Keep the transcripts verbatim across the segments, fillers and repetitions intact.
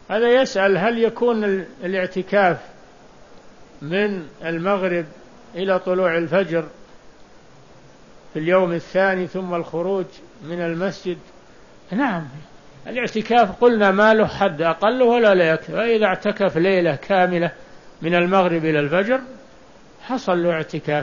هذا يسأل هل يكون الاعتكاف من المغرب إلى طلوع الفجر في اليوم الثاني ثم الخروج من المسجد؟ نعم، الاعتكاف قلنا ما له حد أقل ولا لا يكفي، وإذا اعتكف ليلة كاملة من المغرب إلى الفجر حصل له اعتكاف،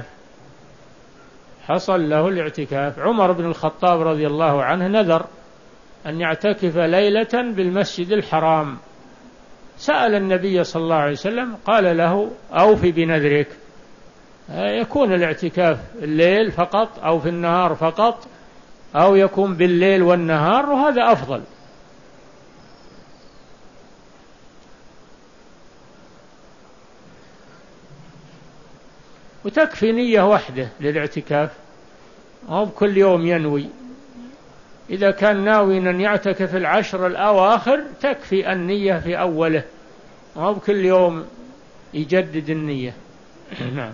حصل له الاعتكاف. عمر بن الخطاب رضي الله عنه نذر أن يعتكف ليلة بالمسجد الحرام، سأل النبي صلى الله عليه وسلم قال له أوفي بنذرك. يكون الاعتكاف الليل فقط أو في النهار فقط، أو يكون بالليل والنهار، وهذا أفضل. وتكفي نية واحدة للاعتكاف، أو بكل يوم ينوي. إذا كان ناوي أن يعتكف العشر الأواخر تكفي النية في أوله، أو بكل يوم يجدد النية. نعم.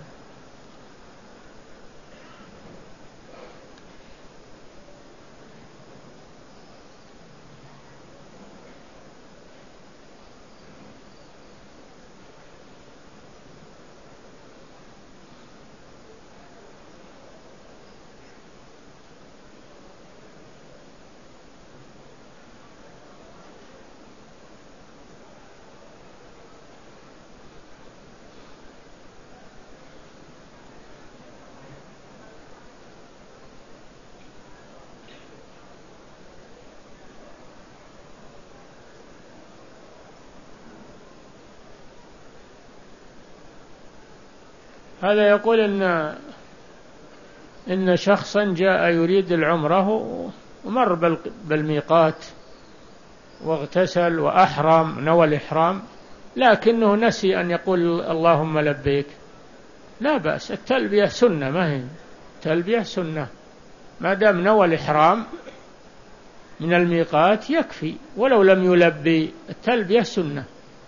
هذا يقول إن إن شخصا جاء يريد العمرة ومر بالميقات واغتسل وأحرم، نوى الإحرام، لكنه نسي أن يقول اللهم لبيك. لا بأس، التلبية سنة، ما هي تلبية سنة، ما دام نوى الإحرام من الميقات يكفي، ولو لم يلبي التلبية سنة.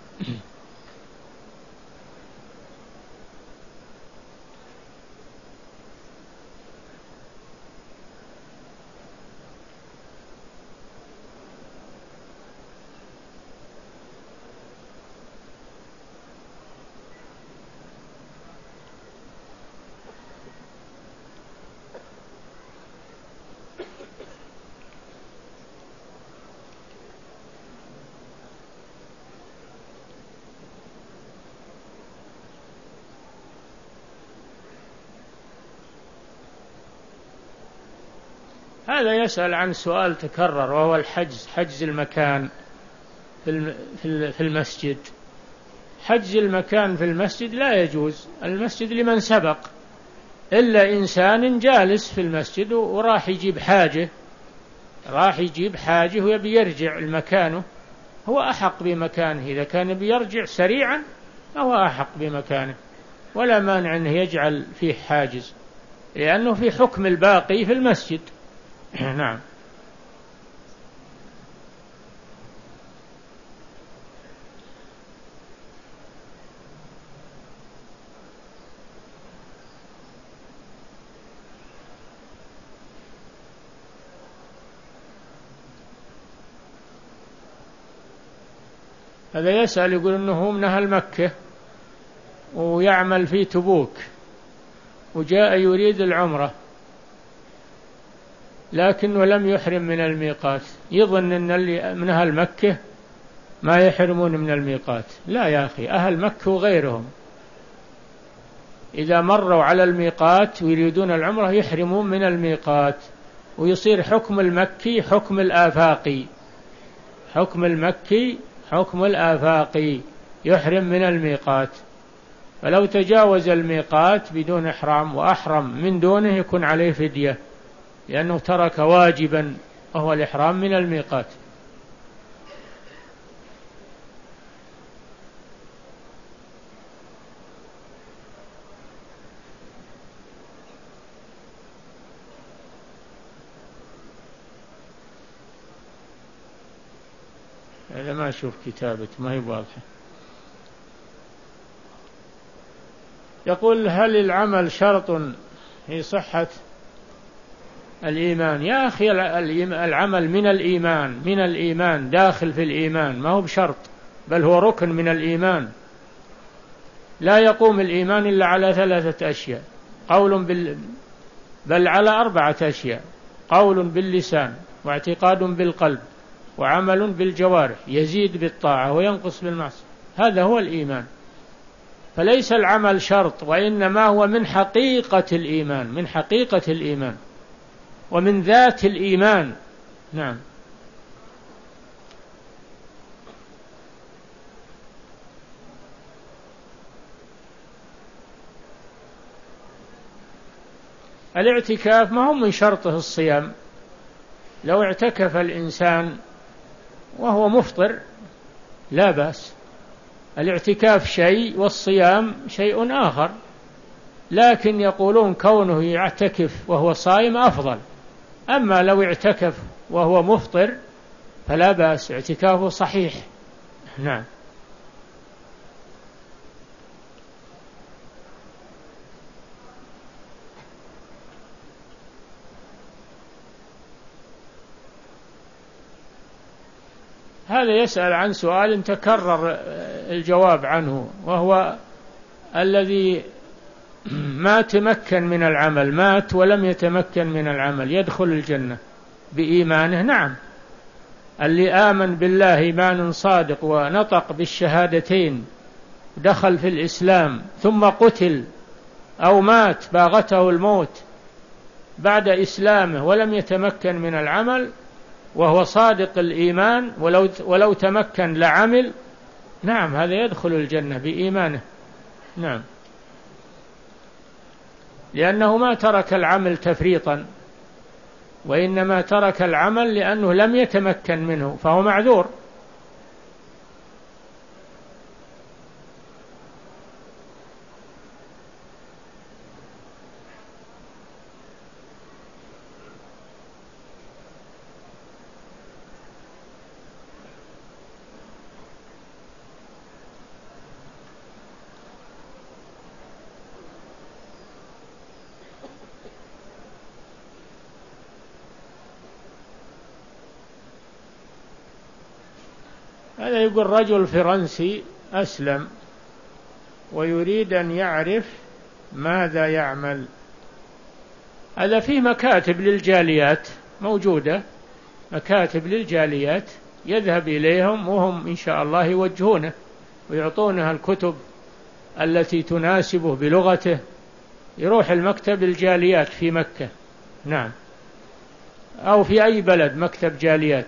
هذا يسأل عن سؤال تكرر، وهو الحجز، حجز المكان في المسجد. حجز المكان في المسجد لا يجوز، المسجد لمن سبق، إلا إنسان جالس في المسجد وراح يجيب حاجة، راح يجيب حاجة ويبي يرجع لمكانه، هو أحق بمكانه. إذا كان بيرجع سريعا فهو أحق بمكانه، ولا مانع أنه يجعل فيه حاجز، لأنه في حكم الباقي في المسجد. نعم. هذا يسأل يقول إنه من أهل مكة ويعمل في تبوك وجاء يريد العمرة لكنه لم يحرم من الميقات، يظن أن اللي من أهل مكة ما يحرمون من الميقات. لا يا أخي، أهل مكة وغيرهم إذا مروا على الميقات ويريدون العمرة يحرمون من الميقات، ويصير حكم المكي حكم الآفاقي، حكم المكي حكم الآفاقي، يحرم من الميقات. فلو تجاوز الميقات بدون إحرام وأحرم من دونه يكون عليه فدية، لأنه ترك واجبا وهو الإحرام من الميقات. هذا ما أشوف كتابة، ما هي واضحة. يقول هل العمل شرط في صحة الإيمان؟ يا أخي العمل من الإيمان، من الإيمان، داخل في الإيمان، ما هو بشرط. بل هو ركن من الإيمان. لا يقوم الإيمان إلا على ثلاثة أشياء، قول بال بل على أربعة أشياء: قول باللسان، واعتقاد بالقلب، وعمل بالجوارح، يزيد بالطاعة وينقص بالمعصية. هذا هو الإيمان. فليس العمل شرط، وإنما هو من حقيقة الإيمان، من حقيقة الإيمان ومن ذات الإيمان. نعم. الاعتكاف ما هو من شرطه الصيام. لو اعتكف الإنسان وهو مفطر لا بأس. الاعتكاف شيء والصيام شيء آخر، لكن يقولون كونه يعتكف وهو صائم أفضل. أما لو اعتكف وهو مفطر فلا بأس، اعتكافه صحيح. نعم. هذا يسأل عن سؤال تكرر الجواب عنه، وهو الذي ما تمكن من العمل، مات ولم يتمكن من العمل، يدخل الجنة بإيمانه؟ نعم. اللي آمن بالله إيمان صادق ونطق بالشهادتين دخل في الإسلام ثم قتل أو مات باغته الموت بعد إسلامه ولم يتمكن من العمل وهو صادق الإيمان، ولو ولو تمكن لعمل، نعم هذا يدخل الجنة بإيمانه. نعم، لأنه ما ترك العمل تفريطا، وإنما ترك العمل لأنه لم يتمكن منه، فهو معذور. هذا يقول رجل فرنسي أسلم ويريد أن يعرف ماذا يعمل. هذا فيه مكاتب للجاليات موجودة، مكاتب للجاليات يذهب إليهم وهم إن شاء الله يوجهونه ويعطونها الكتب التي تناسبه بلغته. يروح المكتب الجاليات في مكة، نعم، أو في أي بلد مكتب جاليات.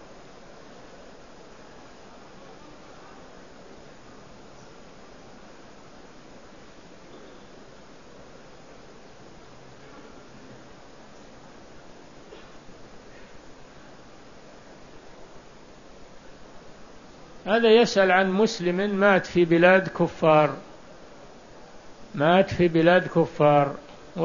هذا يسأل عن مسلم مات في بلاد كفار، مات في بلاد كفار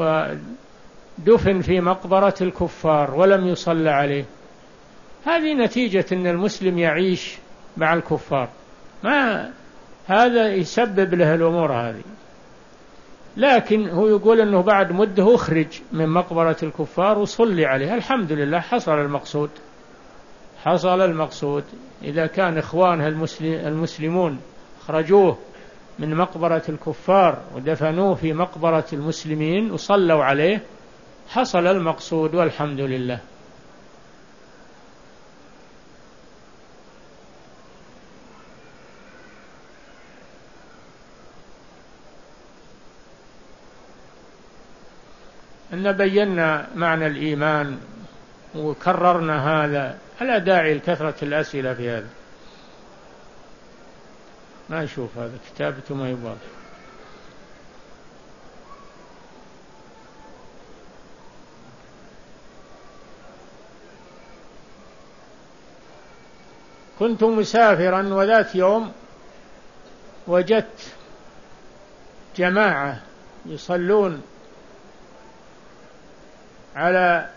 ودفن في مقبرة الكفار ولم يصلى عليه. هذه نتيجة أن المسلم يعيش مع الكفار، ما هذا يسبب له الأمور هذه. لكن هو يقول أنه بعد مدة أخرج من مقبرة الكفار وصلي عليه. الحمد لله، حصل المقصود، حصل المقصود. إذا كان إخوانه المسلمون أخرجوه من مقبرة الكفار ودفنوه في مقبرة المسلمين وصلوا عليه، حصل المقصود والحمد لله. أن بينا معنى الإيمان وكررنا هذا، فلا داعي لكثرة الأسئلة في هذا. ما أشوف هذا كتابته ما يبغى. كنت مسافرا وذات يوم وجدت جماعة يصلون على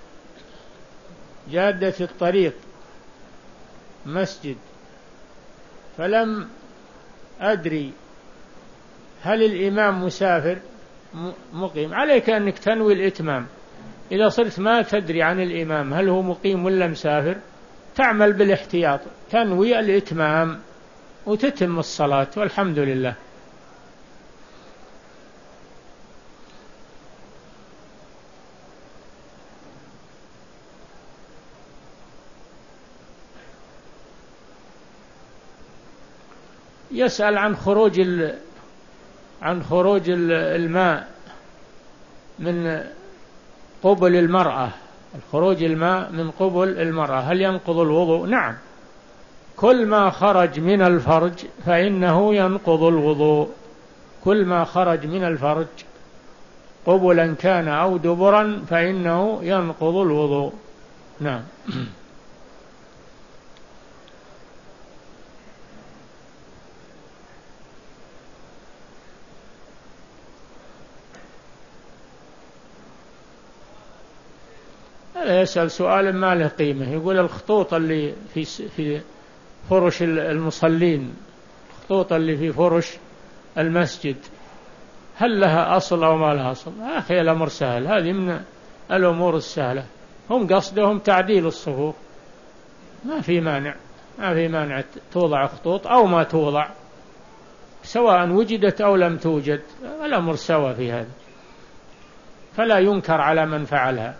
جادة الطريق مسجد، فلم أدري هل الإمام مسافر مقيم. عليك أنك تنوي الإتمام. إذا صرت ما تدري عن الإمام هل هو مقيم ولا مسافر، تعمل بالاحتياط، تنوي الإتمام وتتم الصلاة والحمد لله. يسأل عن خروج ال... عن خروج الماء من قبل المرأة، الخروج الماء من قبل المرأة هل ينقض الوضوء؟ نعم، كل ما خرج من الفرج فإنه ينقض الوضوء، كل ما خرج من الفرج قبلا كان أو دبرا فإنه ينقض الوضوء. نعم. هذا يسأل سؤال ما له قيمة، يقول الخطوط اللي في في فرش المصلين، الخطوط اللي في فرش المسجد هل لها أصل أو ما لها أصل؟ يا أخي الأمر سهل، هذه من الأمور السهلة، هم قصدهم تعديل الصفوف، ما في مانع، ما في مانع توضع خطوط أو ما توضع، سواء وجدت أو لم توجد الأمر سوا في هذا، فلا ينكر على من فعلها.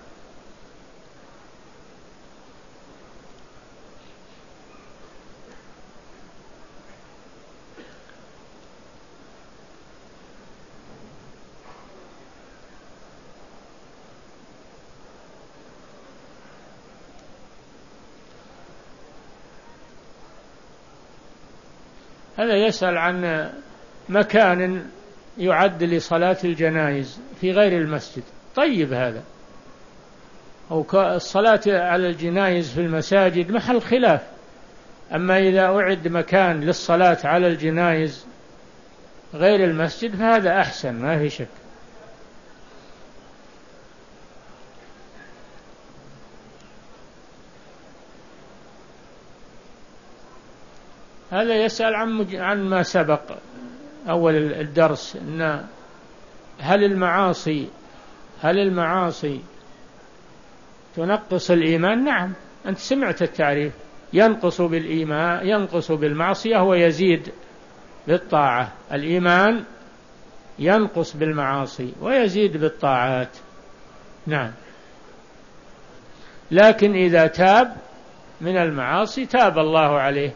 هذا يسأل عن مكان يعد لصلاة الجنائز في غير المسجد. طيب، هذا أو الصلاة على الجنائز في المساجد محل خلاف، أما إذا أعد مكان للصلاة على الجنائز غير المسجد فهذا أحسن، ما في شك. هذا يسأل عن عن ما سبق أول الدرس، إن هل المعاصي هل المعاصي تنقص الإيمان؟ نعم، أنت سمعت التعريف، ينقص بالإيمان، ينقص بالمعصية ويزيد بالطاعة. الإيمان ينقص بالمعاصي ويزيد بالطاعات. نعم، لكن إذا تاب من المعاصي تاب الله عليه.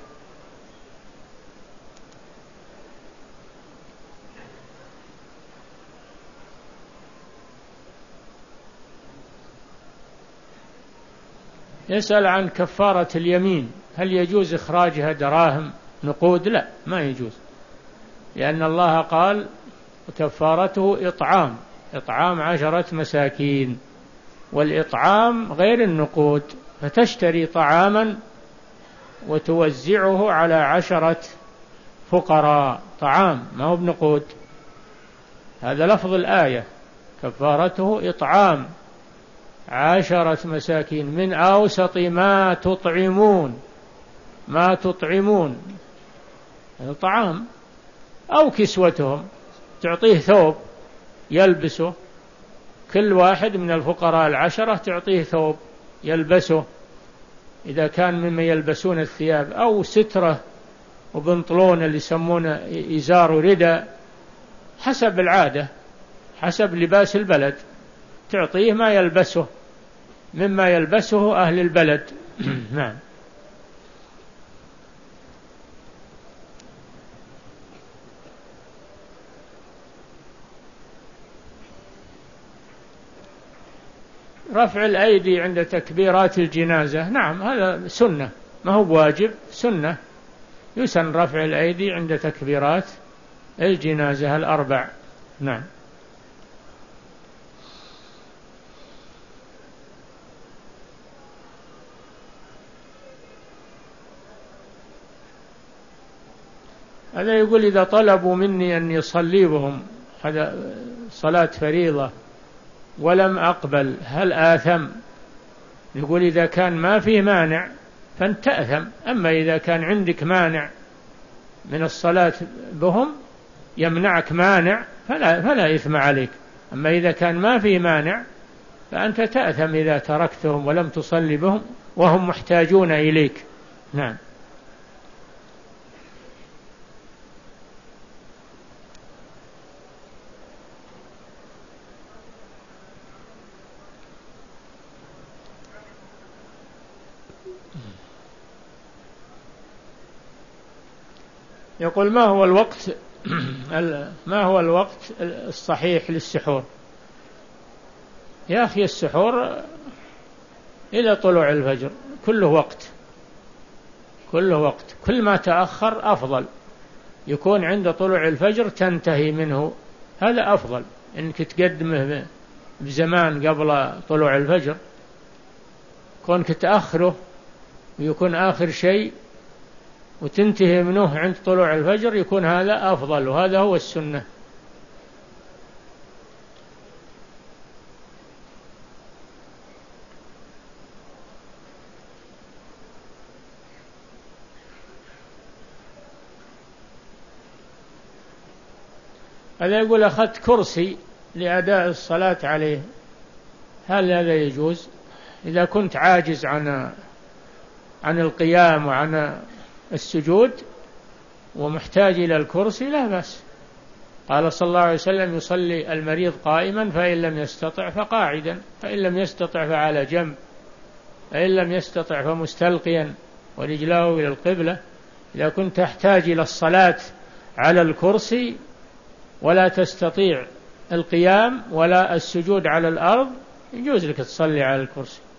يسأل عن كفارة اليمين، هل يجوز إخراجها دراهم نقود؟ لا، ما يجوز، لأن الله قال كفارته إطعام إطعام عشرة مساكين، والإطعام غير النقود، فتشتري طعاما وتوزعه على عشرة فقراء، طعام ما هو بنقود، هذا لفظ الآية، كفارته إطعام عشرة مساكين من أوسط ما تطعمون ما تطعمون طعام، أو كسوتهم، تعطيه ثوب يلبسه، كل واحد من الفقراء العشرة تعطيه ثوب يلبسه إذا كان مما يلبسون الثياب، أو سترة وبنطلون اللي يسمونه إزار ورداء، حسب العادة، حسب لباس البلد، تعطيه ما يلبسه مما يلبسه أهل البلد. نعم. رفع الأيدي عند تكبيرات الجنازة، نعم، هذا سنة، ما هو بواجب، سنة، يسن رفع الأيدي عند تكبيرات الجنازة الأربع. نعم. هذا يقول إذا طلبوا مني أن يصلي بهم، هذا صلاة فريضة، ولم أقبل، هل آثم؟ يقول إذا كان ما فيه مانع فأنت تأثم، أما إذا كان عندك مانع من الصلاة بهم، يمنعك مانع، فلا, فلا إثم عليك، أما إذا كان ما فيه مانع فأنت تأثم إذا تركتهم ولم تصلي بهم وهم محتاجون إليك. نعم. يقول ما هو الوقت ما هو الوقت الصحيح للسحور؟ يا أخي السحور إلى طلوع الفجر كله وقت، كله وقت، كل ما تأخر أفضل. يكون عند طلوع الفجر تنتهي منه، هذا أفضل إنك تقدمه بزمان قبل طلوع الفجر. كونك تأخره ويكون آخر شيء وتنتهي منه عند طلوع الفجر يكون هذا أفضل، وهذا هو السنة. هذا يقول أخذت كرسي لأداء الصلاة عليه، هل هذا يجوز؟ إذا كنت عاجز عن عن القيام وعن السجود ومحتاج إلى الكرسي لا بأس. قال صلى الله عليه وسلم يصلي المريض قائما فإن لم يستطع فقاعدا، فإن لم يستطع فعلى جنب، فإن لم يستطع فمستلقيا ورجلاه إلى القبلة. إذا كنت تحتاج إلى الصلاة على الكرسي ولا تستطيع القيام ولا السجود على الأرض يجوز لك تصلي على الكرسي.